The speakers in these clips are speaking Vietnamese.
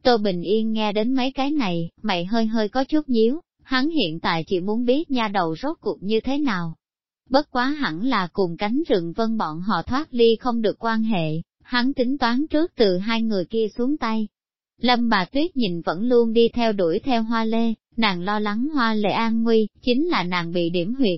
Tô Bình Yên nghe đến mấy cái này, mày hơi hơi có chút nhíu, hắn hiện tại chỉ muốn biết nha đầu rốt cuộc như thế nào. Bất quá hẳn là cùng cánh rừng vân bọn họ thoát ly không được quan hệ, hắn tính toán trước từ hai người kia xuống tay. Lâm Bà Tuyết nhìn vẫn luôn đi theo đuổi theo Hoa Lê, nàng lo lắng Hoa Lê an nguy, chính là nàng bị điểm huyệt.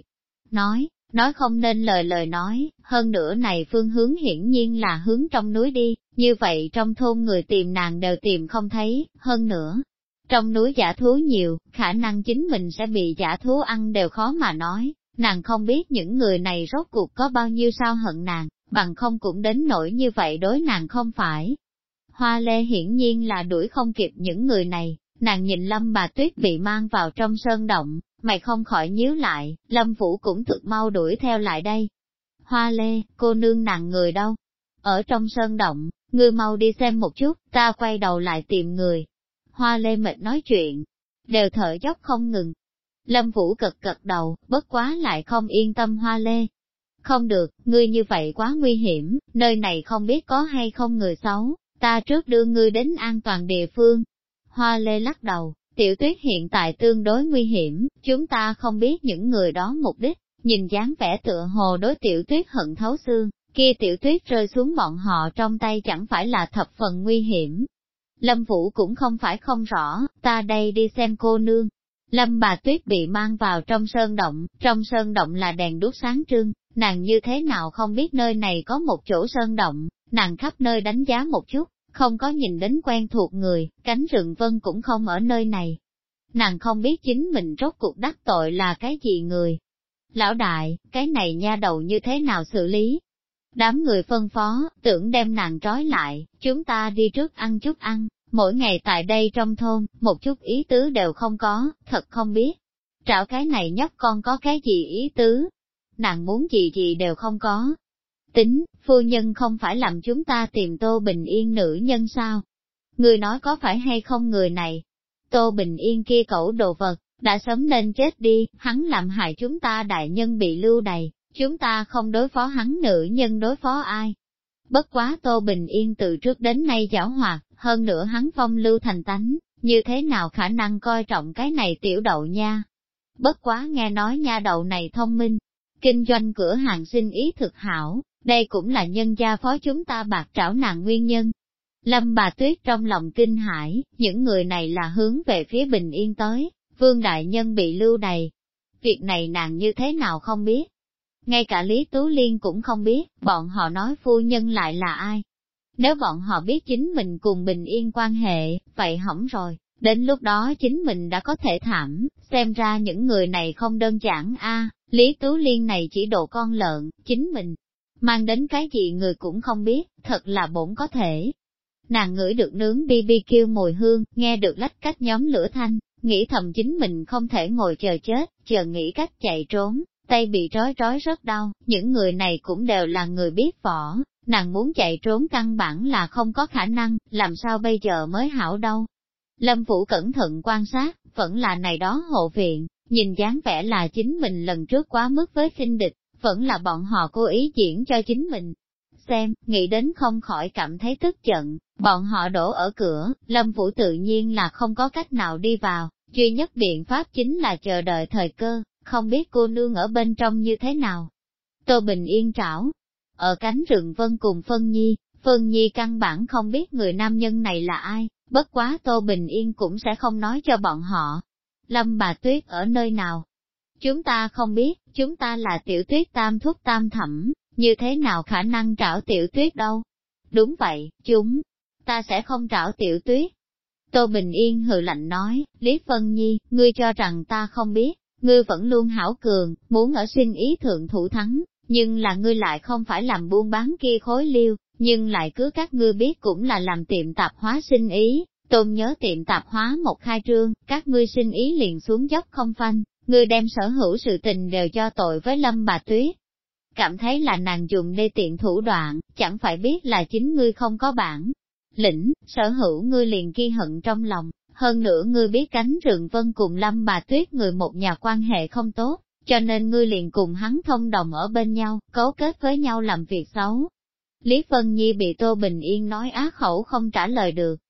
Nói không nên lời nói, hơn nữa này phương hướng hiển nhiên là hướng trong núi đi, như vậy trong thôn người tìm nàng đều tìm không thấy, hơn nữa. Trong núi giả thú nhiều, khả năng chính mình sẽ bị giả thú ăn đều khó mà nói, nàng không biết những người này rốt cuộc có bao nhiêu sao hận nàng, bằng không cũng đến nỗi như vậy đối nàng không phải. Hoa Lê hiển nhiên là đuổi không kịp những người này, nàng nhìn Lâm Bà Tuyết bị mang vào trong sơn động, mày không khỏi nhíu lại, Lâm Vũ cũng thực mau đuổi theo lại đây. Hoa Lê, cô nương nàng người đâu? Ở trong sơn động, ngươi mau đi xem một chút, ta quay đầu lại tìm người. Hoa Lê mệt nói chuyện, đều thở dốc không ngừng. Lâm Vũ gật đầu, bất quá lại không yên tâm Hoa Lê. Không được, ngươi như vậy quá nguy hiểm, nơi này không biết có hay không người xấu, ta trước đưa ngươi đến an toàn địa phương. Hoa Lê lắc đầu, Tiểu Tuyết hiện tại tương đối nguy hiểm, chúng ta không biết những người đó mục đích, nhìn dáng vẻ tựa hồ đối Tiểu Tuyết hận thấu xương, kia Tiểu Tuyết rơi xuống bọn họ trong tay chẳng phải là thập phần nguy hiểm. Lâm Vũ cũng không phải không rõ, ta đây đi xem cô nương. Lâm Bà Tuyết bị mang vào trong sơn động là đèn đuốc sáng trưng, nàng như thế nào không biết nơi này có một chỗ sơn động, nàng khắp nơi đánh giá một chút, không có nhìn đến quen thuộc người, cánh rừng vân cũng không ở nơi này. Nàng không biết chính mình rốt cuộc đắc tội là cái gì người. Lão đại, cái này nha đầu như thế nào xử lý? Đám người phân phó, tưởng đem nàng trói lại, chúng ta đi trước ăn chút ăn, mỗi ngày tại đây trong thôn, một chút ý tứ đều không có, thật không biết. Trảo cái này nhóc con có cái gì ý tứ? Nàng muốn gì đều không có. Tính, phu nhân không phải làm chúng ta tìm Tô Bình Yên nữ nhân sao? Người nói có phải hay không người này? Tô Bình Yên kia cẩu đồ vật, đã sớm nên chết đi, hắn làm hại chúng ta đại nhân bị lưu đày, chúng ta không đối phó hắn nữ nhân đối phó ai. Bất quá Tô Bình Yên từ trước đến nay giảo hoạt, hơn nữa hắn phong lưu thành tánh, như thế nào khả năng coi trọng cái này tiểu đậu nha. Bất quá nghe nói nha đậu này thông minh, kinh doanh cửa hàng sinh ý thực hảo, đây cũng là nhân gia phó chúng ta bạc trảo nàng nguyên nhân. Lâm Bà Tuyết trong lòng kinh hãi, những người này là hướng về phía Bình Yên tới, Vương Đại Nhân bị lưu đày. Việc này nàng như thế nào không biết. Ngay cả Lý Tú Liên cũng không biết, bọn họ nói phu nhân lại là ai. Nếu bọn họ biết chính mình cùng Bình Yên quan hệ, vậy hỏng rồi, đến lúc đó chính mình đã có thể thảm, xem ra những người này không đơn giản a. Lý Tú Liên này chỉ độ con lợn, chính mình mang đến cái gì người cũng không biết, thật là bổn có thể. Nàng ngửi được nướng BBQ mùi hương, nghe được lách cách nhóm lửa thanh, nghĩ thầm chính mình không thể ngồi chờ chết, chờ nghĩ cách chạy trốn, tay bị trói rất đau, những người này cũng đều là người biết võ, nàng muốn chạy trốn căn bản là không có khả năng, làm sao bây giờ mới hảo đâu. Lâm Vũ cẩn thận quan sát, vẫn là này đó hộ viện, nhìn dáng vẻ là chính mình lần trước quá mức với khinh địch, vẫn là bọn họ cố ý diễn cho chính mình. Xem, nghĩ đến không khỏi cảm thấy tức giận, bọn họ đổ ở cửa, Lâm Vũ tự nhiên là không có cách nào đi vào, duy nhất biện pháp chính là chờ đợi thời cơ, không biết cô nương ở bên trong như thế nào. Tô Bình Yên trảo, ở cánh rừng vân cùng Phân Nhi căn bản không biết người nam nhân này là ai, bất quá Tô Bình Yên cũng sẽ không nói cho bọn họ. Lâm Bà Tuyết ở nơi nào? Chúng ta không biết, chúng ta là Tiểu Tuyết tam thúc tam thẩm, như thế nào khả năng trảo Tiểu Tuyết đâu? Đúng vậy, ta sẽ không trảo Tiểu Tuyết. Tô Bình Yên hừ lạnh nói, Lý Phân Nhi, ngươi cho rằng ta không biết, ngươi vẫn luôn hảo cường, muốn ở sinh ý thượng thủ thắng, nhưng là ngươi lại không phải làm buôn bán kia khối liêu, nhưng lại cứ các ngươi biết cũng là làm tiệm tạp hóa sinh ý. Tôn nhớ tiệm tạp hóa một khai trương, các ngươi sinh ý liền xuống dốc không phanh, ngươi đem sở hữu sự tình đều cho tội với Lâm Bà Tuyết. Cảm thấy là nàng dùng đê tiện thủ đoạn, chẳng phải biết là chính ngươi không có bản lĩnh, sở hữu ngươi liền ghi hận trong lòng, hơn nữa ngươi biết cánh rừng vân cùng Lâm Bà Tuyết người một nhà quan hệ không tốt, cho nên ngươi liền cùng hắn thông đồng ở bên nhau, cấu kết với nhau làm việc xấu. Lý Phân Nhi bị Tô Bình Yên nói á khẩu không trả lời được.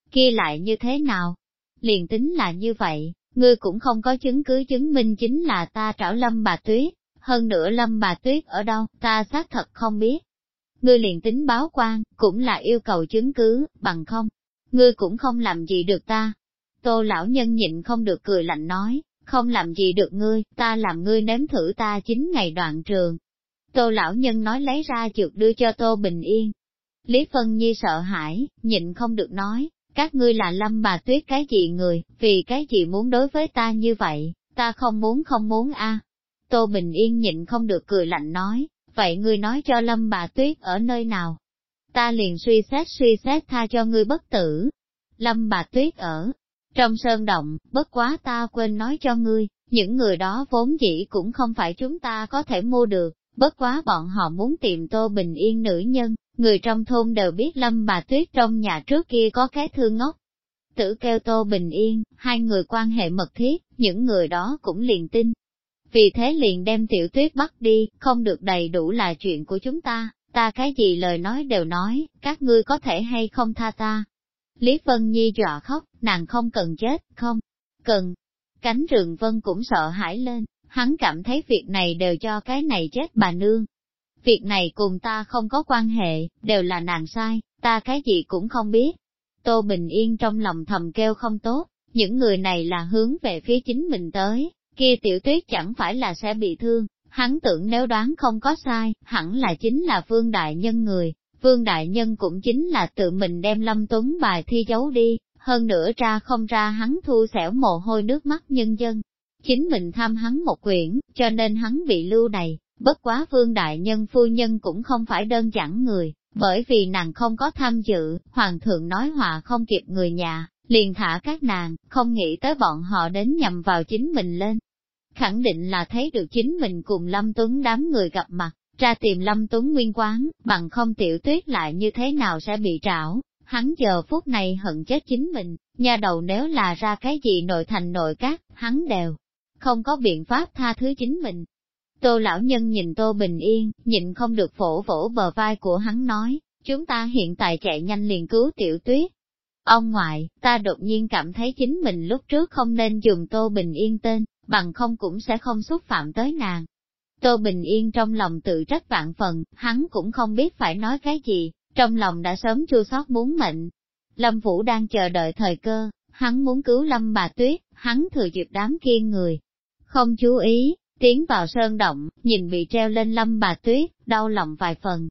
kia lại như thế nào? Liền tính là như vậy, ngươi cũng không có chứng cứ chứng minh chính là ta trảo Lâm bà Tuyết, hơn nữa Lâm bà Tuyết ở đâu, ta xác thật không biết. Ngươi liền tính báo quan, cũng là yêu cầu chứng cứ, bằng không, ngươi cũng không làm gì được ta. Tô lão nhân nhịn không được cười lạnh nói, không làm gì được ngươi, ta làm ngươi nếm thử ta 9 ngày đoạn trường. Tô lão nhân nói lấy ra dược đưa cho Tô Bình Yên. Lý Phân Nhi sợ hãi, nhịn không được nói, các ngươi là Lâm bà Tuyết cái gì người, vì cái gì muốn đối với ta như vậy, ta không muốn a. Tô Bình Yên nhịn không được cười lạnh nói, vậy ngươi nói cho Lâm bà Tuyết ở nơi nào? Ta liền suy xét tha cho ngươi bất tử. Lâm bà Tuyết ở trong sơn động, bất quá ta quên nói cho ngươi, những người đó vốn dĩ cũng không phải chúng ta có thể mua được, bất quá bọn họ muốn tìm Tô Bình Yên nữ nhân, người trong thôn đều biết Lâm bà Tuyết trong nhà trước kia có cái thương ngốc. Tử kêu Tô Bình Yên, hai người quan hệ mật thiết, những người đó cũng liền tin. Vì thế liền đem Tiểu Tuyết bắt đi, không được đầy đủ là chuyện của chúng ta cái gì lời nói đều nói, các ngươi có thể hay không tha ta. Lý Vân Nhi dọa khóc, nàng không cần chết, không cần. Cánh Rừng Vân cũng sợ hãi lên, hắn cảm thấy việc này đều cho cái này chết bà nương. Việc này cùng ta không có quan hệ, đều là nàng sai, ta cái gì cũng không biết. Tô Bình Yên trong lòng thầm kêu không tốt, những người này là hướng về phía chính mình tới, kia Tiểu Tuyết chẳng phải là sẽ bị thương, hắn tưởng nếu đoán không có sai, hẳn là chính là Vương Đại Nhân người. Vương Đại Nhân cũng chính là tự mình đem Lâm Tuấn bài thi giấu đi, hơn nữa ra không ra hắn thu xẻo mồ hôi nước mắt nhân dân. Chính mình tham hắn một quyển, cho nên hắn bị lưu đày, bất quá Vương Đại Nhân phu nhân cũng không phải đơn giản người, bởi vì nàng không có tham dự, Hoàng thượng nói hòa không kịp người nhà, liền thả các nàng, không nghĩ tới bọn họ đến nhằm vào chính mình lên. Khẳng định là thấy được chính mình cùng Lâm Tuấn đám người gặp mặt, ra tìm Lâm Tuấn nguyên quán, bằng không Tiểu Tuyết lại như thế nào sẽ bị trảo, hắn giờ phút này hận chết chính mình, nha đầu nếu là ra cái gì nội thành nội các, hắn đều không có biện pháp tha thứ chính mình. Tô lão nhân nhìn Tô Bình Yên, nhịn không được vỗ vỗ bờ vai của hắn nói, chúng ta hiện tại chạy nhanh liền cứu Tiểu Tuyết. Ông ngoại, ta đột nhiên cảm thấy chính mình lúc trước không nên dùng Tô Bình Yên tên, bằng không cũng sẽ không xúc phạm tới nàng. Tô Bình Yên trong lòng tự trách vạn phần, hắn cũng không biết phải nói cái gì, trong lòng đã sớm chua xót muốn mệnh. Lâm Vũ đang chờ đợi thời cơ, hắn muốn cứu Lâm bà Tuyết, hắn thừa dịp đám kiên người. Không chú ý, tiến vào sơn động, nhìn bị treo lên Lâm bà Tuyết, đau lòng vài phần.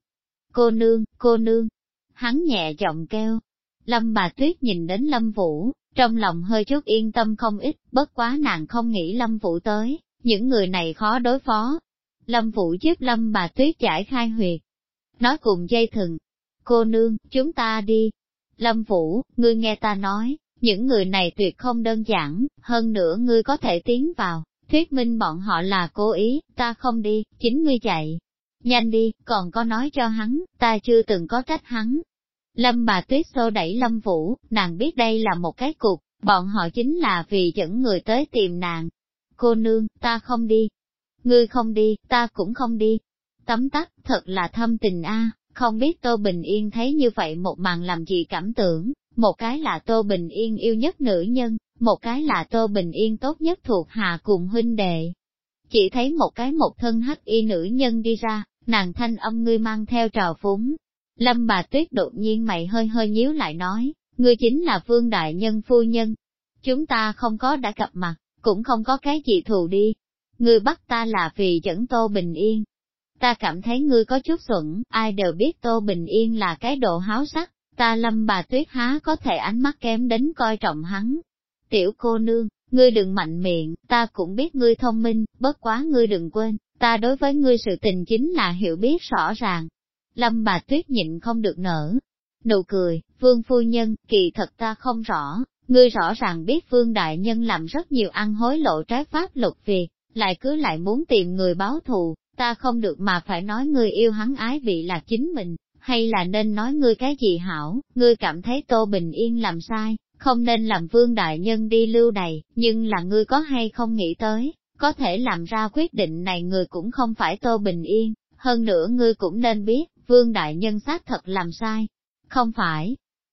Cô nương, hắn nhẹ giọng kêu. Lâm bà Tuyết nhìn đến Lâm Vũ, trong lòng hơi chút yên tâm không ít, bất quá nàng không nghĩ Lâm Vũ tới, những người này khó đối phó. Lâm Vũ giúp Lâm bà Tuyết giải khai huyệt. Nói cùng dây thừng. Cô nương, chúng ta đi. Lâm Vũ, ngươi nghe ta nói, những người này tuyệt không đơn giản, hơn nữa ngươi có thể tiến vào, thuyết minh bọn họ là cố ý, ta không đi, chính ngươi chạy. Nhanh đi, còn có nói cho hắn, ta chưa từng có trách hắn. Lâm bà Tuyết xô đẩy Lâm Vũ, nàng biết đây là một cái cục, bọn họ chính là vì dẫn người tới tìm nàng. Cô nương, ta không đi. Ngươi không đi, ta cũng không đi. Tấm tắc, thật là thâm tình a. Không biết Tô Bình Yên thấy như vậy một màn làm gì cảm tưởng, một cái là Tô Bình Yên yêu nhất nữ nhân, một cái là Tô Bình Yên tốt nhất thuộc hạ cùng huynh đệ. Chỉ thấy một cái một thân hắc y nữ nhân đi ra, nàng thanh âm ngươi mang theo trào phúng. Lâm bà Tuyết đột nhiên mày hơi hơi nhíu lại nói, ngươi chính là Vương Đại Nhân phu nhân. Chúng ta không có đã gặp mặt, cũng không có cái gì thù đi. Ngươi bắt ta là vì dẫn Tô Bình Yên. Ta cảm thấy ngươi có chút xuẩn, ai đều biết Tô Bình Yên là cái độ háo sắc, ta Lâm bà Tuyết há có thể ánh mắt kém đến coi trọng hắn. Tiểu cô nương, ngươi đừng mạnh miệng, ta cũng biết ngươi thông minh, bất quá ngươi đừng quên, ta đối với ngươi sự tình chính là hiểu biết rõ ràng. Lâm bà Tuyết nhịn không được nở nụ cười, Vương phu nhân, kỳ thật ta không rõ, ngươi rõ ràng biết Vương Đại Nhân làm rất nhiều ăn hối lộ trái pháp luật việc, lại cứ lại muốn tìm người báo thù, ta không được mà phải nói ngươi yêu hắn ái vị là chính mình, hay là nên nói ngươi cái gì hảo, ngươi cảm thấy Tô Bình Yên làm sai, không nên làm Vương Đại Nhân đi lưu đày, nhưng là ngươi có hay không nghĩ tới, có thể làm ra quyết định này người cũng không phải Tô Bình Yên, hơn nữa ngươi cũng nên biết, Vương Đại Nhân xác thật làm sai, không phải.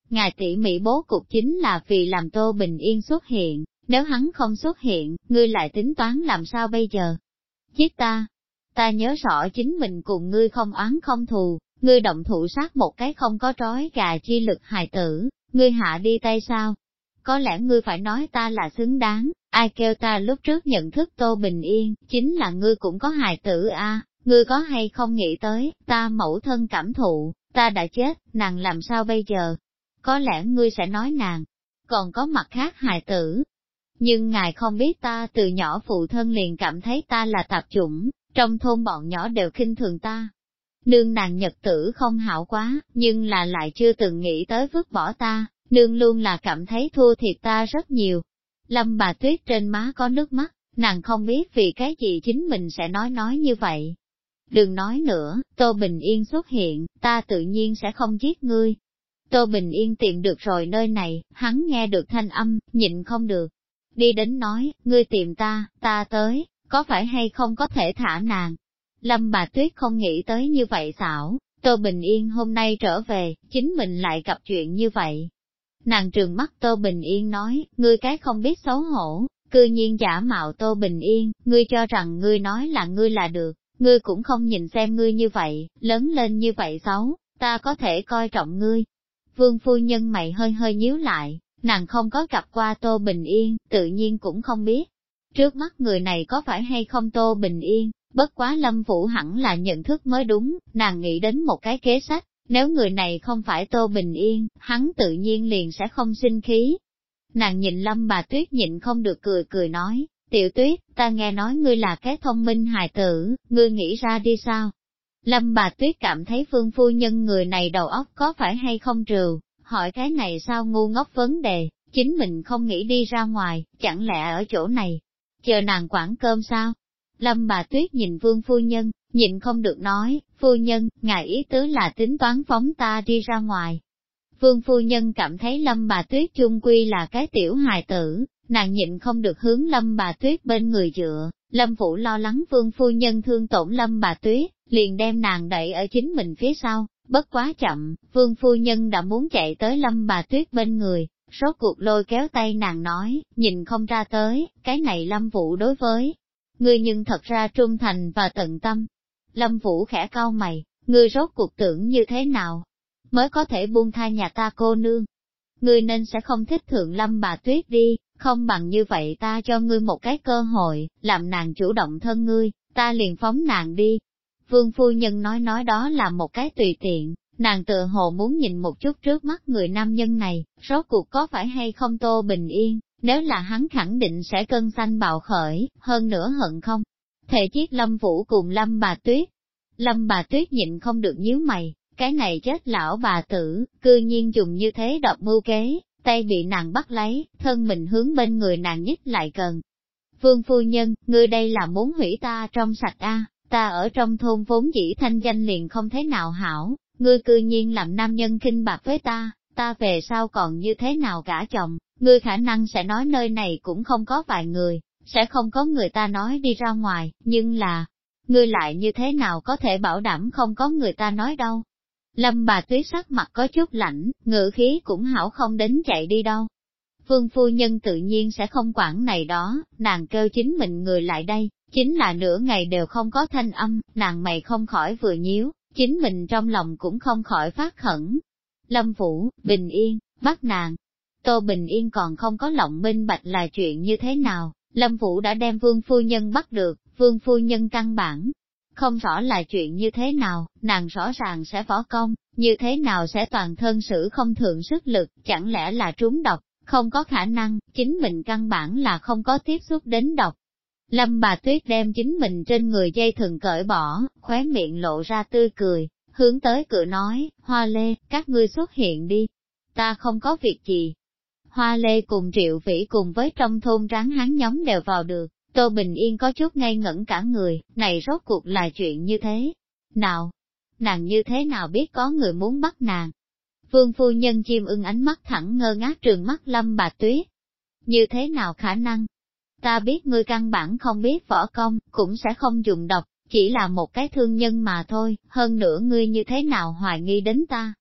Ngài tỉ mỉ bố cục chính là vì làm Tô Bình Yên xuất hiện, nếu hắn không xuất hiện, ngươi lại tính toán làm sao bây giờ? Giết ta! Ta nhớ rõ chính mình cùng ngươi không oán không thù, ngươi động thủ sát một cái không có trói gà chi lực hài tử, ngươi hạ đi tay sao? Có lẽ ngươi phải nói ta là xứng đáng, ai kêu ta lúc trước nhận thức Tô Bình Yên, chính là ngươi cũng có hài tử a, ngươi có hay không nghĩ tới, ta mẫu thân cảm thụ, ta đã chết, nàng làm sao bây giờ? Có lẽ ngươi sẽ nói nàng, còn có mặt khác hài tử. Nhưng ngài không biết ta từ nhỏ phụ thân liền cảm thấy ta là tạp chủng, trong thôn bọn nhỏ đều khinh thường ta. Nương nàng nhật tử không hảo quá, nhưng là lại chưa từng nghĩ tới vứt bỏ ta, nương luôn là cảm thấy thua thiệt ta rất nhiều. Lâm bà Tuyết trên má có nước mắt, nàng không biết vì cái gì chính mình sẽ nói như vậy. Đừng nói nữa, Tô Bình Yên xuất hiện, ta tự nhiên sẽ không giết ngươi. Tô Bình Yên tìm được rồi nơi này, hắn nghe được thanh âm, nhịn không được. Đi đến nói, ngươi tìm ta, ta tới, có phải hay không có thể thả nàng? Lâm bà Tuyết không nghĩ tới như vậy xảo, Tô Bình Yên hôm nay trở về, chính mình lại gặp chuyện như vậy. Nàng trừng mắt Tô Bình Yên nói, ngươi cái không biết xấu hổ, cư nhiên giả mạo Tô Bình Yên, ngươi cho rằng ngươi nói là ngươi là được, ngươi cũng không nhìn xem ngươi như vậy, lớn lên như vậy xấu, ta có thể coi trọng ngươi. Vương phu nhân mày hơi hơi nhíu lại, nàng không có gặp qua Tô Bình Yên, tự nhiên cũng không biết. Trước mắt người này có phải hay không Tô Bình Yên, bất quá Lâm Vũ hẳn là nhận thức mới đúng, nàng nghĩ đến một cái kế sách, nếu người này không phải Tô Bình Yên, hắn tự nhiên liền sẽ không sinh khí. Nàng nhìn Lâm bà Tuyết nhịn không được cười nói, Tiểu Tuyết, ta nghe nói ngươi là cái thông minh hài tử, ngươi nghĩ ra đi sao? Lâm bà Tuyết cảm thấy Phương phu nhân người này đầu óc có phải hay không trừ, hỏi cái này sao ngu ngốc vấn đề, chính mình không nghĩ đi ra ngoài, chẳng lẽ ở chỗ này, chờ nàng quản cơm sao? Lâm bà Tuyết nhìn Vương phu nhân, nhịn không được nói, phu nhân, ngài ý tứ là tính toán phóng ta đi ra ngoài. Vương phu nhân cảm thấy Lâm bà Tuyết chung quy là cái tiểu hài tử, nàng nhịn không được hướng Lâm bà Tuyết bên người dựa, Lâm Vũ lo lắng Vương phu nhân thương tổn Lâm bà Tuyết, liền đem nàng đẩy ở chính mình phía sau, bất quá chậm, Vương phu nhân đã muốn chạy tới Lâm bà Tuyết bên người, rốt cuộc lôi kéo tay nàng nói, nhìn không ra tới, cái này Lâm Vũ đối với ngươi nhưng thật ra trung thành và tận tâm. Lâm Vũ khẽ cau mày, ngươi rốt cuộc tưởng như thế nào, mới có thể buông tha nhà ta cô nương. Ngươi nên sẽ không thích thượng Lâm bà Tuyết đi, không bằng như vậy ta cho ngươi một cái cơ hội, làm nàng chủ động thân ngươi, ta liền phóng nàng đi. Vương phu nhân nói đó là một cái tùy tiện, nàng tựa hồ muốn nhìn một chút trước mắt người nam nhân này, rốt cuộc có phải hay không Tô Bình Yên, nếu là hắn khẳng định sẽ cơn xanh bạo khởi, hơn nữa hận không. Thể chiết Lâm Vũ cùng Lâm bà Tuyết. Lâm bà Tuyết nhịn không được nhíu mày, cái này chết lão bà tử, cư nhiên dùng như thế độc mưu kế, tay bị nàng bắt lấy, thân mình hướng bên người nàng nhích lại gần. Vương phu nhân, ngươi đây là muốn hủy ta trong sạch a, ta ở trong thôn vốn dĩ thanh danh liền không thế nào hảo, ngươi cư nhiên làm nam nhân khinh bạc với ta về sau còn như thế nào gả chồng, ngươi khả năng sẽ nói nơi này cũng không có vài người, sẽ không có người ta nói đi ra ngoài, nhưng là, ngươi lại như thế nào có thể bảo đảm không có người ta nói đâu. Lâm bà Tuyết sắc mặt có chút lạnh, ngữ khí cũng hảo không đến chạy đi đâu. Vương phu nhân tự nhiên sẽ không quản này đó, nàng kêu chính mình người lại đây, chính là nửa ngày đều không có thanh âm, nàng mày không khỏi vừa nhíu, chính mình trong lòng cũng không khỏi phát khẩn. Lâm Vũ, Bình Yên, bắt nàng. Tô Bình Yên còn không có lộng minh bạch là chuyện như thế nào, Lâm Vũ đã đem Vương phu nhân bắt được, Vương phu nhân căn bản. Không rõ là chuyện như thế nào, nàng rõ ràng sẽ võ công, như thế nào sẽ toàn thân sử không thượng sức lực, chẳng lẽ là trúng độc, không có khả năng, chính mình căn bản là không có tiếp xúc đến độc. Lâm bà Tuyết đem chính mình trên người dây thừng cởi bỏ, khóe miệng lộ ra tươi cười, hướng tới cửa nói, Hoa Lê, các ngươi xuất hiện đi, ta không có việc gì. Hoa Lê cùng Triệu Vĩ cùng với trong thôn ráng hán nhóm đều vào được. Tô Bình Yên có chút ngây ngẩn cả người, này rốt cuộc là chuyện như thế. Nào, nàng như thế nào biết có người muốn bắt nàng? Vương phu nhân chim ưng ánh mắt thẳng ngơ ngác trừng mắt Lâm bà Tuyết. Như thế nào khả năng? Ta biết ngươi căn bản không biết võ công, cũng sẽ không dùng độc, chỉ là một cái thương nhân mà thôi, hơn nữa ngươi như thế nào hoài nghi đến ta?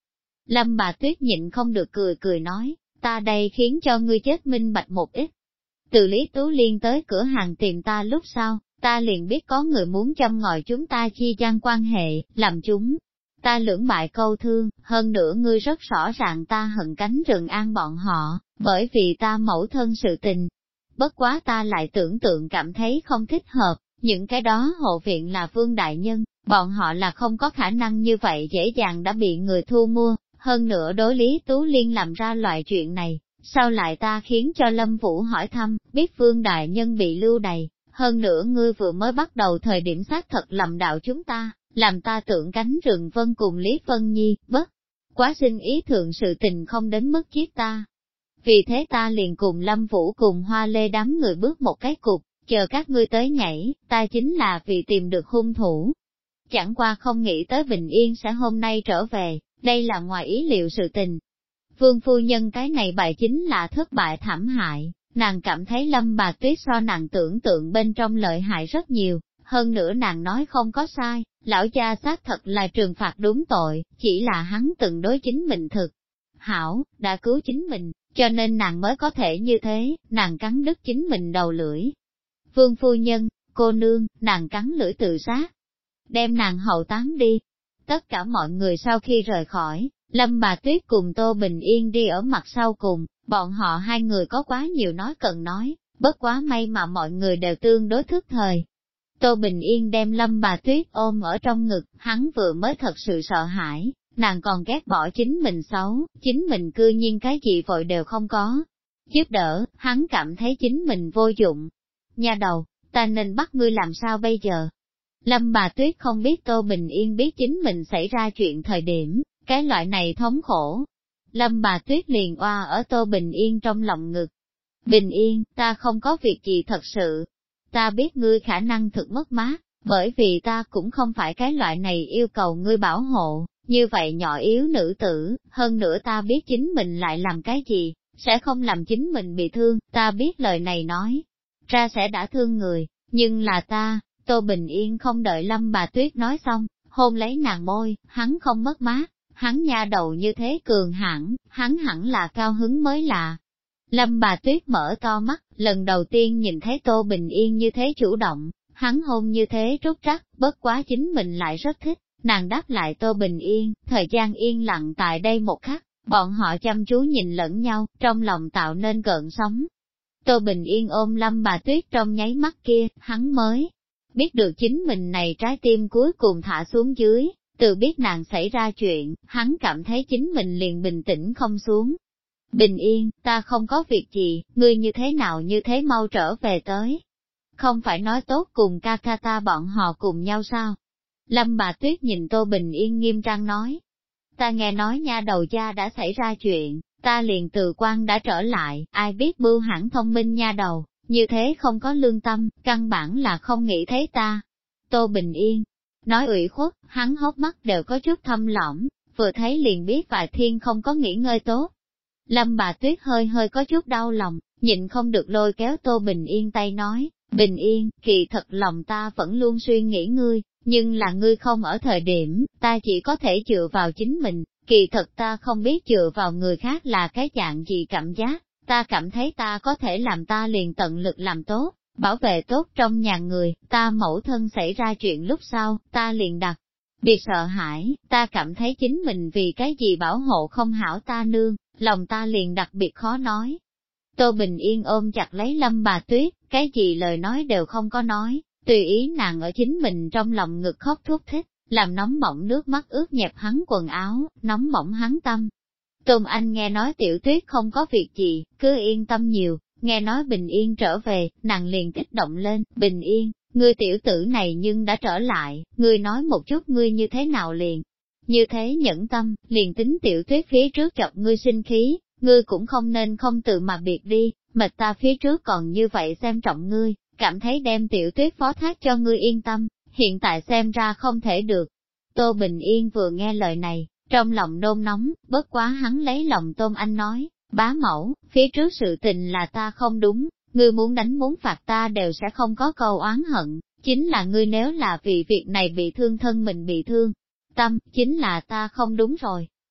Lâm bà Tuyết nhịn không được cười cười nói, ta đây khiến cho ngươi chết minh bạch một ít. Từ Lý Tú Liên tới cửa hàng tìm ta lúc sau, ta liền biết có người muốn châm ngòi chúng ta chi gian quan hệ, làm chúng ta lưỡng bại câu thương, hơn nữa ngươi rất rõ ràng ta hận cánh rừng an bọn họ, bởi vì ta mẫu thân sự tình. Bất quá ta lại tưởng tượng cảm thấy không thích hợp, những cái đó hộ viện là vương đại nhân, bọn họ là không có khả năng như vậy dễ dàng đã bị người thu mua, hơn nữa đối Lý Tú Liên làm ra loại chuyện này, sao lại ta khiến cho Lâm Vũ hỏi thăm, biết vương đại nhân bị lưu đày, hơn nữa ngươi vừa mới bắt đầu thời điểm xác thật lầm đạo chúng ta, làm ta tưởng cánh rừng vân cùng Lý Vân Nhi, bất quá xin ý thượng sự tình không đến mức giết ta. Vì thế ta liền cùng Lâm Vũ cùng Hoa Lê đám người bước một cái cục, chờ các ngươi tới nhảy, ta chính là vì tìm được hung thủ. Chẳng qua không nghĩ tới Bình Yên sẽ hôm nay trở về, đây là ngoài ý liệu sự tình. Vương phu nhân cái này bài chính là thất bại thảm hại, nàng cảm thấy Lâm bà Tuyết so nàng tưởng tượng bên trong lợi hại rất nhiều, hơn nữa nàng nói không có sai, lão gia xác thật là trừng phạt đúng tội, chỉ là hắn từng đối chính mình thực hảo, đã cứu chính mình, cho nên nàng mới có thể như thế, nàng cắn đứt chính mình đầu lưỡi. Vương phu nhân, cô nương, nàng cắn lưỡi tự sát, đem nàng hậu táng đi. Tất cả mọi người sau khi rời khỏi, Lâm bà Tuyết cùng Tô Bình Yên đi ở mặt sau cùng, bọn họ hai người có quá nhiều nói cần nói, bất quá may mà mọi người đều tương đối thức thời. Tô Bình Yên đem Lâm bà Tuyết ôm ở trong ngực, hắn vừa mới thật sự sợ hãi, nàng còn ghét bỏ chính mình xấu, chính mình cư nhiên cái gì vội đều không có. Giúp đỡ, hắn cảm thấy chính mình vô dụng. Nha đầu, ta nên bắt ngươi làm sao bây giờ? Lâm bà Tuyết không biết Tô Bình Yên biết chính mình xảy ra chuyện thời điểm, cái loại này thống khổ. Lâm bà Tuyết liền oa ở Tô Bình Yên trong lòng ngực. Bình Yên, ta không có việc gì thật sự. Ta biết ngươi khả năng thực mất mát, bởi vì ta cũng không phải cái loại này yêu cầu ngươi bảo hộ, như vậy nhỏ yếu nữ tử, hơn nữa ta biết chính mình lại làm cái gì, sẽ không làm chính mình bị thương, ta biết lời này nói ra sẽ đã thương người, nhưng là ta. Tô Bình Yên không đợi Lâm bà Tuyết nói xong, hôn lấy nàng môi, hắn không mất mát, hắn nha đầu như thế cường hãn, hắn hẳn là cao hứng mới lạ. Lâm bà Tuyết mở to mắt, lần đầu tiên nhìn thấy Tô Bình Yên như thế chủ động, hắn hôn như thế rút rắc, bất quá chính mình lại rất thích, nàng đáp lại Tô Bình Yên, thời gian yên lặng tại đây một khắc, bọn họ chăm chú nhìn lẫn nhau, trong lòng tạo nên gợn sóng. Tô Bình Yên ôm Lâm bà Tuyết trong nháy mắt kia, hắn mới biết được chính mình này trái tim cuối cùng thả xuống dưới, từ biết nàng xảy ra chuyện, hắn cảm thấy chính mình liền bình tĩnh không xuống. Bình Yên, ta không có việc gì, ngươi như thế nào như thế mau trở về tới. Không phải nói tốt cùng ca ca ta bọn họ cùng nhau sao? Lâm bà Tuyết nhìn Tô Bình Yên nghiêm trang nói. Ta nghe nói nha đầu gia đã xảy ra chuyện, ta liền từ quan đã trở lại, ai biết bưu hãn thông minh nha đầu, như thế không có lương tâm, căn bản là không nghĩ thấy ta. Tô Bình Yên nói ủy khuất, hắn hốc mắt đều có chút thâm lõm, vừa thấy liền biết vài thiên không có nghỉ ngơi tốt. Lâm bà Tuyết hơi hơi có chút đau lòng, nhịn không được lôi kéo Tô Bình Yên tay nói, Bình Yên, kỳ thật lòng ta vẫn luôn suy nghĩ ngươi, nhưng là ngươi không ở thời điểm, ta chỉ có thể dựa vào chính mình, kỳ thật ta không biết dựa vào người khác là cái dạng gì cảm giác, ta cảm thấy ta có thể làm ta liền tận lực làm tốt, bảo vệ tốt trong nhà người, ta mẫu thân xảy ra chuyện lúc sau, ta liền đặc biệt sợ hãi, ta cảm thấy chính mình vì cái gì bảo hộ không hảo ta nương, lòng ta liền đặc biệt khó nói. Tô Bình Yên ôm chặt lấy Lâm bà Tuyết, cái gì lời nói đều không có nói, tùy ý nàng ở chính mình trong lòng ngực khóc thút thích, làm nóng bỏng nước mắt ướt nhẹp hắn quần áo, nóng bỏng hắn tâm. Tôn Anh nghe nói Tiểu Tuyết không có việc gì, cứ yên tâm nhiều, nghe nói Bình Yên trở về, nàng liền kích động lên, Bình Yên, ngươi tiểu tử này nhưng đã trở lại, ngươi nói một chút ngươi như thế nào liền. Như thế nhẫn tâm, liền tính Tiểu Tuyết phía trước chọc ngươi sinh khí, ngươi cũng không nên không tự mà biệt đi, mệt ta phía trước còn như vậy xem trọng ngươi, cảm thấy đem Tiểu Tuyết phó thác cho ngươi yên tâm, hiện tại xem ra không thể được. Tô Bình Yên vừa nghe lời này, trong lòng nôn nóng, bất quá hắn lấy lòng Tôn Anh nói, bá mẫu, phía trước sự tình là ta không đúng, ngươi muốn đánh muốn phạt ta đều sẽ không có câu oán hận, chính là ngươi nếu là vì việc này bị thương thân mình bị thương, tâm, chính là ta không đúng rồi.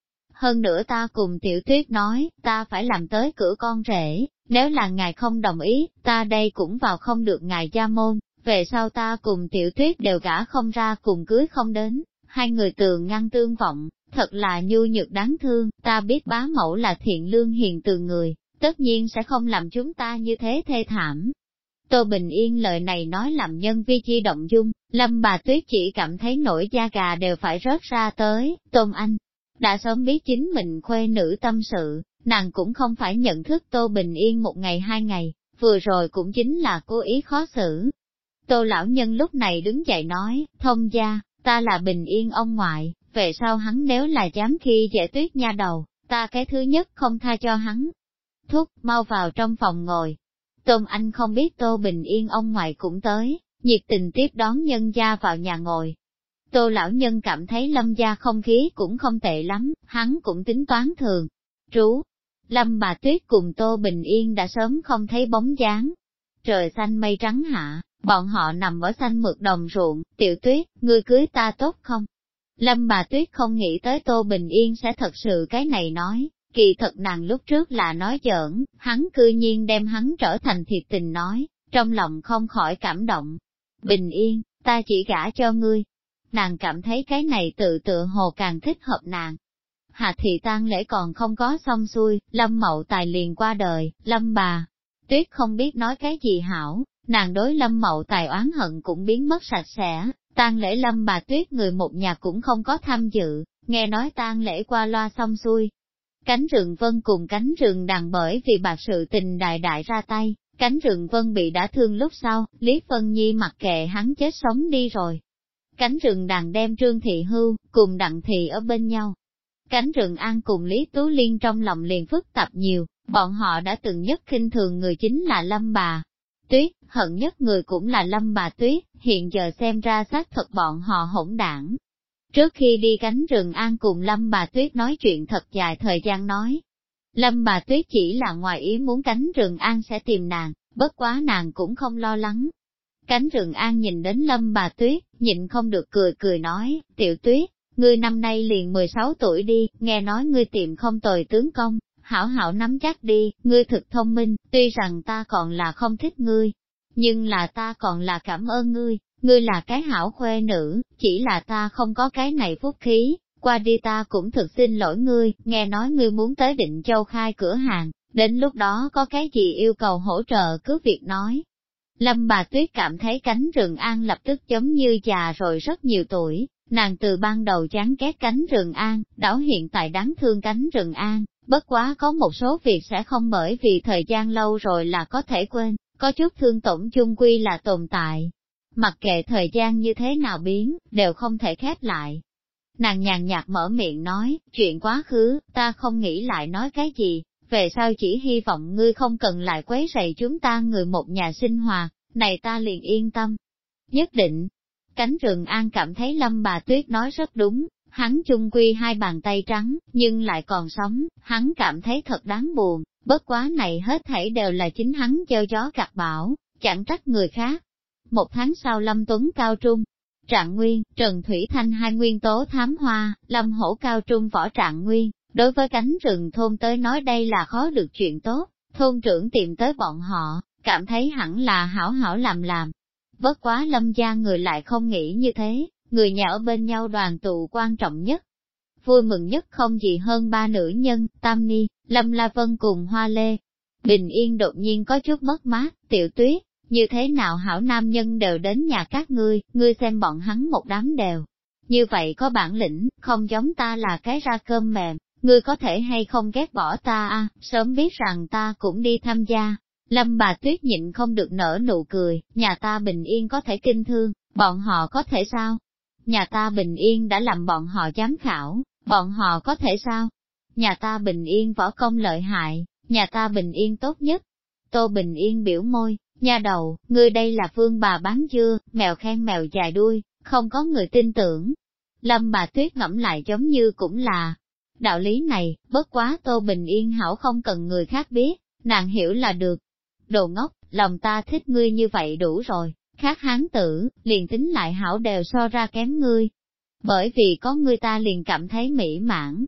Hơn nữa ta cùng Tiểu Tuyết nói, ta phải làm tới cửa con rể, nếu là ngài không đồng ý, ta đây cũng vào không được ngài gia môn, về sau ta cùng Tiểu Tuyết đều gả không ra cùng cưới không đến, hai người tường ngăn tương vọng, thật là nhu nhược đáng thương, ta biết bá mẫu là thiện lương hiền từ người, tất nhiên sẽ không làm chúng ta như thế thê thảm. Tô Bình Yên lời này nói làm nhân vi chi động dung, Lâm bà Tuyết chỉ cảm thấy nổi da gà đều phải rớt ra tới, Tôn Anh đã sớm biết chính mình khuê nữ tâm sự, nàng cũng không phải nhận thức Tô Bình Yên một ngày hai ngày, vừa rồi cũng chính là cố ý khó xử. Tô lão nhân lúc này đứng dậy nói, thông gia, ta là Bình Yên ông ngoại, về sau hắn nếu là dám khi dễ Tuyết nha đầu, ta cái thứ nhất không tha cho hắn. Thúc, mau vào trong phòng ngồi. Tôn Anh không biết Tô Bình Yên ông ngoại cũng tới, nhiệt tình tiếp đón nhân gia vào nhà ngồi. Tô lão nhân cảm thấy Lâm gia không khí cũng không tệ lắm, hắn cũng tính toán thường. Trú, Lâm bà Tuyết cùng Tô Bình Yên đã sớm không thấy bóng dáng. Trời xanh mây trắng hạ, bọn họ nằm ở xanh mượt đồng ruộng, Tiểu Tuyết, ngươi cưới ta tốt không? Lâm bà Tuyết không nghĩ tới Tô Bình Yên sẽ thật sự cái này nói, kỳ thật nàng lúc trước là nói giỡn, hắn cư nhiên đem hắn trở thành thiệt tình nói, trong lòng không khỏi cảm động. Bình Yên, ta chỉ gả cho ngươi. Nàng cảm thấy cái này tựa hồ càng thích hợp nàng. Hạ thị tang lễ còn không có xong xuôi, Lâm Mậu Tài liền qua đời, Lâm bà Tuyết không biết nói cái gì hảo, nàng đối Lâm Mậu Tài oán hận cũng biến mất sạch sẽ, tang lễ Lâm bà Tuyết người một nhà cũng không có tham dự, nghe nói tang lễ qua loa xong xuôi. Cánh Rừng Vân cùng Cánh Rừng Đàn bởi vì bạc sự tình đại đại ra tay, Cánh Rừng Vân bị đã thương lúc sau, Lý Phân Nhi mặc kệ hắn chết sống đi rồi. Cánh Rừng Đàn đem Trương Thị Hưu, cùng Đặng Thị ở bên nhau. Cánh Rừng An cùng Lý Tú Liên trong lòng liền phức tạp nhiều, bọn họ đã từng nhất khinh thường người chính là Lâm bà Tuyết, hận nhất người cũng là Lâm bà Tuyết, hiện giờ xem ra xác thật bọn họ hỗn đảng. Trước khi đi Cánh Rừng An cùng Lâm bà Tuyết nói chuyện thật dài thời gian nói. Lâm bà Tuyết chỉ là ngoài ý muốn Cánh Rừng An sẽ tìm nàng, bất quá nàng cũng không lo lắng. Cánh Rừng An nhìn đến Lâm bà Tuyết, nhịn không được cười nói, Tiểu Tuyết, ngươi năm nay liền 16 tuổi đi, nghe nói ngươi tìm không tồi tướng công, hảo hảo nắm chắc đi, ngươi thực thông minh, tuy rằng ta còn là không thích ngươi, nhưng là ta còn là cảm ơn ngươi, ngươi là cái hảo khuê nữ, chỉ là ta không có cái này phúc khí, qua đi ta cũng thực xin lỗi ngươi, nghe nói ngươi muốn tới Định Châu khai cửa hàng, đến lúc đó có cái gì yêu cầu hỗ trợ cứ việc nói. Lâm bà Tuyết cảm thấy Cánh Rừng An lập tức giống như già rồi rất nhiều tuổi, nàng từ ban đầu chán ghét Cánh Rừng An, đảo hiện tại đáng thương Cánh Rừng An, bất quá có một số việc sẽ không bởi vì thời gian lâu rồi là có thể quên, có chút thương tổn chung quy là tồn tại. Mặc kệ thời gian như thế nào biến, đều không thể khép lại. Nàng nhàn nhạt mở miệng nói, chuyện quá khứ, ta không nghĩ lại nói cái gì, về sau chỉ hy vọng ngươi không cần lại quấy rầy chúng ta người một nhà sinh hoạt, này ta liền yên tâm. Nhất định, Cánh Rừng An cảm thấy Lâm bà Tuyết nói rất đúng, hắn chung quy hai bàn tay trắng, nhưng lại còn sống, hắn cảm thấy thật đáng buồn, bất quá này hết thảy đều là chính hắn gieo gió gặt bão, chẳng trách người khác. Một tháng sau Lâm Tuấn cao trung, Trạng Nguyên, Trần Thủy Thanh hai nguyên tố thám hoa, Lâm Hổ cao trung võ Trạng Nguyên, đối với cánh rừng thôn tới nói đây là khó được chuyện tốt, thôn trưởng tìm tới bọn họ, cảm thấy hẳn là hảo hảo làm. Bất quá Lâm gia người lại không nghĩ như thế, người nhà ở bên nhau đoàn tụ quan trọng nhất. Vui mừng nhất không gì hơn ba nữ nhân, Tam Ni, Lâm La Vân cùng Hoa Lê. Bình Yên đột nhiên có chút mất mát, Tiểu Tuyết, như thế nào hảo nam nhân đều đến nhà các ngươi xem bọn hắn một đám đều. Như vậy có bản lĩnh, không giống ta là cái ra cơm mềm, ngươi có thể hay không ghét bỏ ta à, sớm biết rằng ta cũng đi tham gia. Lâm bà Tuyết nhịn không được nở nụ cười, nhà ta Bình Yên có thể kinh thương, bọn họ có thể sao? Nhà ta Bình Yên đã làm bọn họ giám khảo, bọn họ có thể sao? Nhà ta Bình Yên võ công lợi hại, nhà ta Bình Yên tốt nhất. Tô Bình Yên biểu môi, nha đầu, ngươi đây là phương bà bán dưa, mèo khen mèo dài đuôi, không có người tin tưởng. Lâm bà Tuyết ngẫm lại giống như cũng là đạo lý này, bất quá Tô Bình Yên hảo không cần người khác biết, nàng hiểu là được. Đồ ngốc, lòng ta thích ngươi như vậy đủ rồi, khác hán tử, liền tính lại hảo đều so ra kém ngươi. Bởi vì có ngươi ta liền cảm thấy mỹ mãn.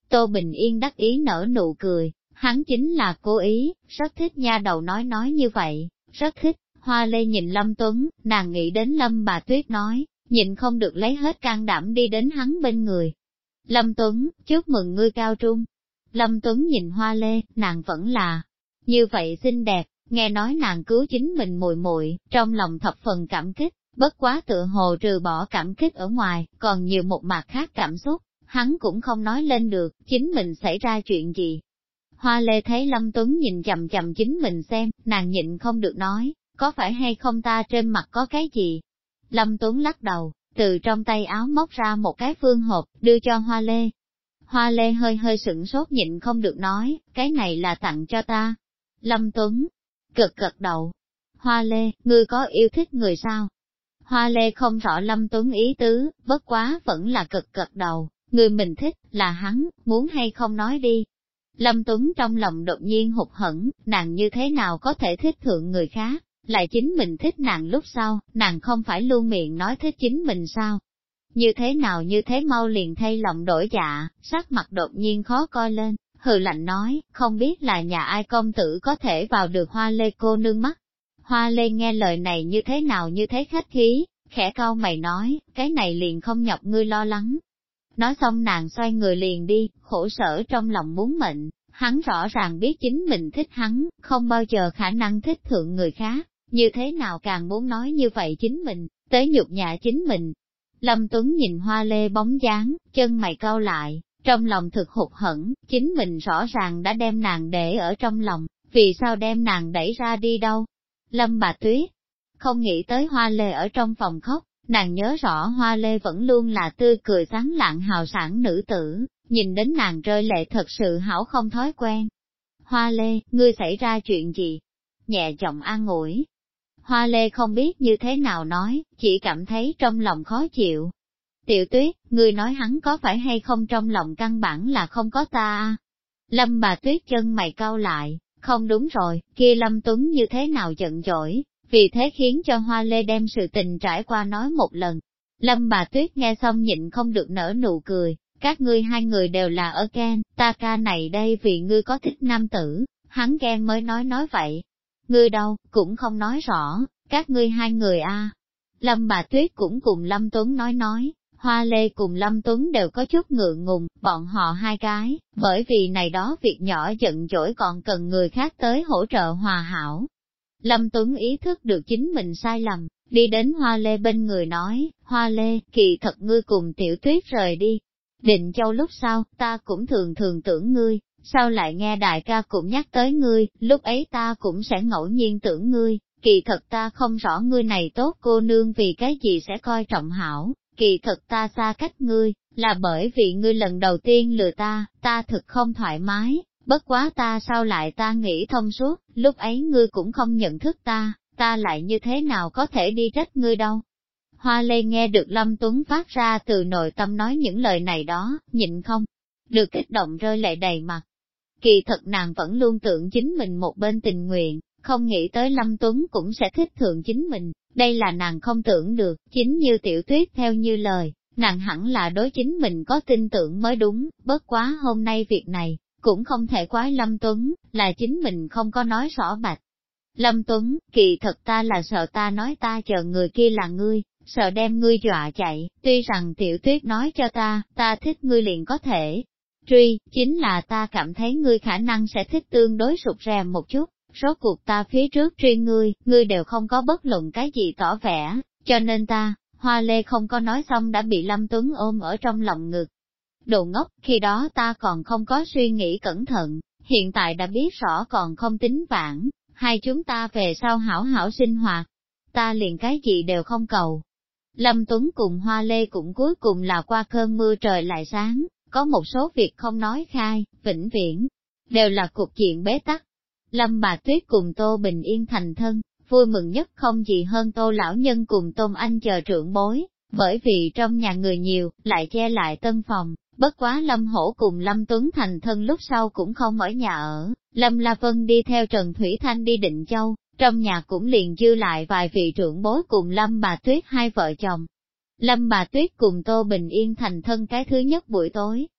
Tô Bình Yên đắc ý nở nụ cười, hắn chính là cố ý, rất thích nha đầu nói như vậy, rất thích. Hoa Lê nhìn Lâm Tuấn, nàng nghĩ đến Lâm bà Tuyết nói, nhịn không được lấy hết can đảm đi đến hắn bên người. Lâm Tuấn, chúc mừng ngươi cao trung. Lâm Tuấn nhìn Hoa Lê, nàng vẫn là như vậy xinh đẹp, nghe nói nàng cứu chính mình muội muội, trong lòng thập phần cảm kích, bất quá tựa hồ trừ bỏ cảm kích ở ngoài, còn nhiều một mặt khác cảm xúc, hắn cũng không nói lên được, chính mình xảy ra chuyện gì. Hoa Lê thấy Lâm Tuấn nhìn chằm chằm chính mình xem, nàng nhịn không được nói, có phải hay không ta trên mặt có cái gì? Lâm Tuấn lắc đầu, từ trong tay áo móc ra một cái phương hộp, đưa cho Hoa Lê. Hoa Lê hơi hơi sửng sốt nhịn không được nói, cái này là tặng cho ta. Lâm Tuấn, gật đầu. Hoa Lê, ngươi có yêu thích người sao? Hoa Lê không rõ Lâm Tuấn ý tứ, bất quá vẫn là gật đầu, người mình thích, là hắn, muốn hay không nói đi. Lâm Tuấn trong lòng đột nhiên hụt hẫng, nàng như thế nào có thể thích thượng người khác, lại chính mình thích nàng lúc sau, nàng không phải luôn miệng nói thích chính mình sao? Như thế nào như thế mau liền thay lòng đổi dạ, sắc mặt đột nhiên khó coi lên, hừ lạnh nói, không biết là nhà ai công tử có thể vào được Hoa Lê cô nương mắt. Hoa Lê nghe lời này như thế nào như thế khách khí, khẽ cau mày nói, cái này liền không nhọc ngươi lo lắng. Nói xong nàng xoay người liền đi, khổ sở trong lòng muốn mệnh, hắn rõ ràng biết chính mình thích hắn, không bao giờ khả năng thích thượng người khác, như thế nào càng muốn nói như vậy chính mình, tới nhục nhã chính mình. Lâm Tuấn nhìn Hoa Lê bóng dáng, chân mày cau lại, trong lòng thực hụt hẫng, chính mình rõ ràng đã đem nàng để ở trong lòng, vì sao đem nàng đẩy ra đi đâu? Lâm bà Tuyết không nghĩ tới Hoa Lê ở trong phòng khóc, nàng nhớ rõ Hoa Lê vẫn luôn là tươi cười sáng lạng hào sảng nữ tử, nhìn đến nàng rơi lệ thật sự hảo không thói quen. Hoa Lê, ngươi xảy ra chuyện gì? Nhẹ giọng an ủi. Hoa Lê không biết như thế nào nói, chỉ cảm thấy trong lòng khó chịu. Tiểu Tuyết, ngươi nói hắn có phải hay không trong lòng căn bản là không có ta à? Lâm bà Tuyết chân mày cau lại, không đúng rồi, kia Lâm Tuấn như thế nào giận dỗi, vì thế khiến cho Hoa Lê đem sự tình trải qua nói một lần. Lâm bà Tuyết nghe xong nhịn không được nở nụ cười, các ngươi hai người đều là ở ghen, ta ca này đây vì ngươi có thích nam tử, hắn ghen mới nói vậy. Ngươi đâu, cũng không nói rõ, các ngươi hai người a. Lâm bà Tuyết cũng cùng Lâm Tuấn nói, Hoa Lê cùng Lâm Tuấn đều có chút ngượng ngùng, bọn họ hai cái, bởi vì này đó việc nhỏ giận dỗi còn cần người khác tới hỗ trợ hòa hảo. Lâm Tuấn ý thức được chính mình sai lầm, đi đến Hoa Lê bên người nói, Hoa Lê, kỳ thật ngươi cùng Tiểu Tuyết rời đi. Định Châu lúc sau, ta cũng thường tưởng ngươi, sao lại nghe đại ca cũng nhắc tới ngươi, lúc ấy ta cũng sẽ ngẫu nhiên tưởng ngươi, kỳ thật ta không rõ ngươi này tốt cô nương vì cái gì sẽ coi trọng hảo, kỳ thật ta xa cách ngươi, là bởi vì ngươi lần đầu tiên lừa ta thực không thoải mái, bất quá ta sao lại ta nghĩ thông suốt, lúc ấy ngươi cũng không nhận thức ta lại như thế nào có thể đi trách ngươi đâu. Hoa Lê nghe được Lâm Tuấn phát ra từ nội tâm nói những lời này đó, nhịn không được kích động rơi lệ đầy mặt. Kỳ thật nàng vẫn luôn tưởng chính mình một bên tình nguyện, không nghĩ tới Lâm Tuấn cũng sẽ thích thượng chính mình, đây là nàng không tưởng được, chính như Tiểu Tuyết theo như lời, nàng hẳn là đối chính mình có tin tưởng mới đúng, bất quá hôm nay việc này, cũng không thể quái Lâm Tuấn, là chính mình không có nói rõ bạch. Lâm Tuấn, kỳ thật ta là sợ ta nói ta chờ người kia là ngươi, sợ đem ngươi dọa chạy, tuy rằng Tiểu Tuyết nói cho ta thích ngươi liền có thể truy, chính là ta cảm thấy ngươi khả năng sẽ thích tương đối sụt rèm một chút, rốt cuộc ta phía trước truy ngươi đều không có bất luận cái gì tỏ vẻ, cho nên Hoa Lê không có nói xong đã bị Lâm Tuấn ôm ở trong lòng ngực. Đồ ngốc, khi đó ta còn không có suy nghĩ cẩn thận, hiện tại đã biết rõ còn không tính vãn, hai chúng ta về sau hảo hảo sinh hoạt, ta liền cái gì đều không cầu. Lâm Tuấn cùng Hoa Lê cũng cuối cùng là qua cơn mưa trời lại sáng, có một số việc không nói khai, vĩnh viễn, đều là cục diện bế tắc. Lâm bà Tuyết cùng Tô Bình Yên thành thân, vui mừng nhất không gì hơn Tô lão nhân cùng Tôn Anh chờ trưởng bối, bởi vì trong nhà người nhiều, lại che lại tân phòng, bất quá Lâm Hổ cùng Lâm Tuấn thành thân lúc sau cũng không ở nhà ở, Lâm La Vân đi theo Trần Thủy Thanh đi Định Châu, trong nhà cũng liền dư lại vài vị trưởng bối cùng Lâm bà Tuyết hai vợ chồng. Lâm bà Tuyết cùng Tô Bình Yên thành thân cái thứ nhất buổi tối,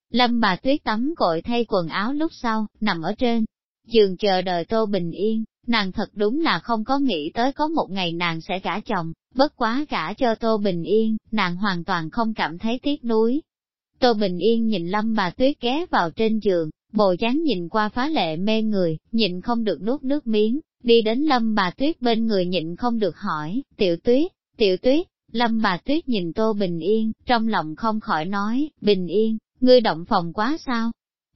Lâm bà Tuyết tắm gội thay quần áo lúc sau, nằm ở trên giường chờ đợi Tô Bình Yên, nàng thật đúng là không có nghĩ tới có một ngày nàng sẽ gả chồng, bất quá gả cho Tô Bình Yên, nàng hoàn toàn không cảm thấy tiếc nuối. Tô Bình Yên nhìn Lâm bà Tuyết ghé vào trên giường, bộ dáng nhìn qua phá lệ mê người, nhịn không được nuốt nước miếng, đi đến Lâm bà Tuyết bên người nhịn không được hỏi, Tiểu Tuyết, Lâm bà Tuyết nhìn Tô Bình Yên, trong lòng không khỏi nói, Bình Yên, ngươi động phòng quá sao?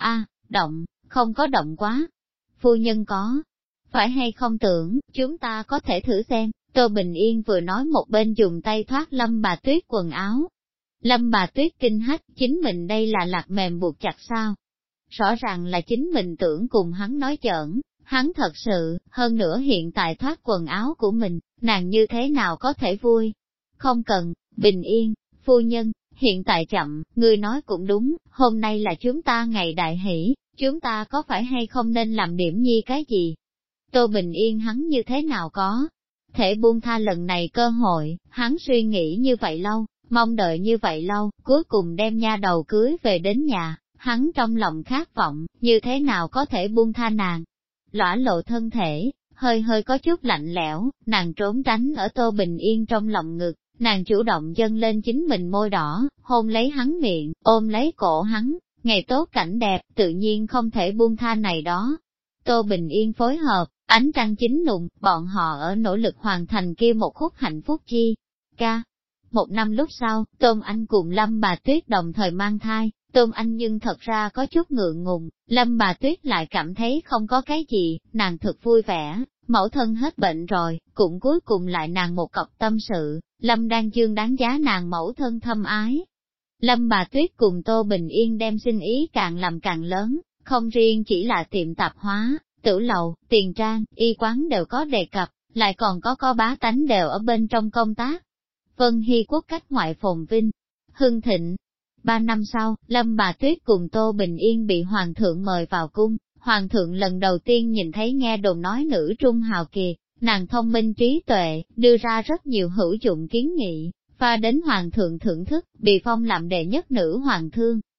Động, không có động quá. Phu nhân có, phải hay không tưởng, chúng ta có thể thử xem. Tô Bình Yên vừa nói một bên dùng tay thoát Lâm bà Tuyết quần áo. Lâm bà Tuyết kinh hách, chính mình đây là lạc mềm buộc chặt sao? Rõ ràng là chính mình tưởng cùng hắn nói giỡn, hắn thật sự, hơn nữa hiện tại thoát quần áo của mình, nàng như thế nào có thể vui? Không cần, Bình Yên, phu nhân, hiện tại chậm, ngươi nói cũng đúng, hôm nay là chúng ta ngày đại hỷ, chúng ta có phải hay không nên làm điểm nhi cái gì? Tô Bình Yên hắn như thế nào có thể buông tha lần này cơ hội, hắn suy nghĩ như vậy lâu, mong đợi như vậy lâu, cuối cùng đem nha đầu cưới về đến nhà, hắn trong lòng khát vọng, như thế nào có thể buông tha nàng. Lõa lộ thân thể, hơi hơi có chút lạnh lẽo, nàng trốn tránh ở Tô Bình Yên trong lòng ngực, nàng chủ động dâng lên chính mình môi đỏ, hôn lấy hắn miệng, ôm lấy cổ hắn, ngày tốt cảnh đẹp, tự nhiên không thể buông tha này đó. Tô Bình Yên phối hợp, ánh trăng chính nùng, bọn họ ở nỗ lực hoàn thành kia một khúc hạnh phúc chi ca. Một năm lúc sau, Tôn Anh cùng Lâm bà Tuyết đồng thời mang thai, Tôn Anh nhưng thật ra có chút ngượng ngùng, Lâm bà Tuyết lại cảm thấy không có cái gì, nàng thực vui vẻ, mẫu thân hết bệnh rồi, cũng cuối cùng lại nàng một cọc tâm sự, Lâm Đan Dương đáng giá nàng mẫu thân thâm ái. Lâm bà Tuyết cùng Tô Bình Yên đem sinh ý càng làm càng lớn, không riêng chỉ là tiệm tạp hóa, tử lầu, tiền trang, y quán đều có đề cập, lại còn có bá tánh đều ở bên trong công tác. Vân Hy Quốc cách ngoại phồn vinh, hưng thịnh. 3 năm sau, Lâm bà Tuyết cùng Tô Bình Yên bị Hoàng thượng mời vào cung, Hoàng thượng lần đầu tiên nhìn thấy nghe đồn nói nữ trung hào kiệt, nàng thông minh trí tuệ, đưa ra rất nhiều hữu dụng kiến nghị, pha đến Hoàng thượng thưởng thức, bị phong làm đệ nhất nữ hoàng thương.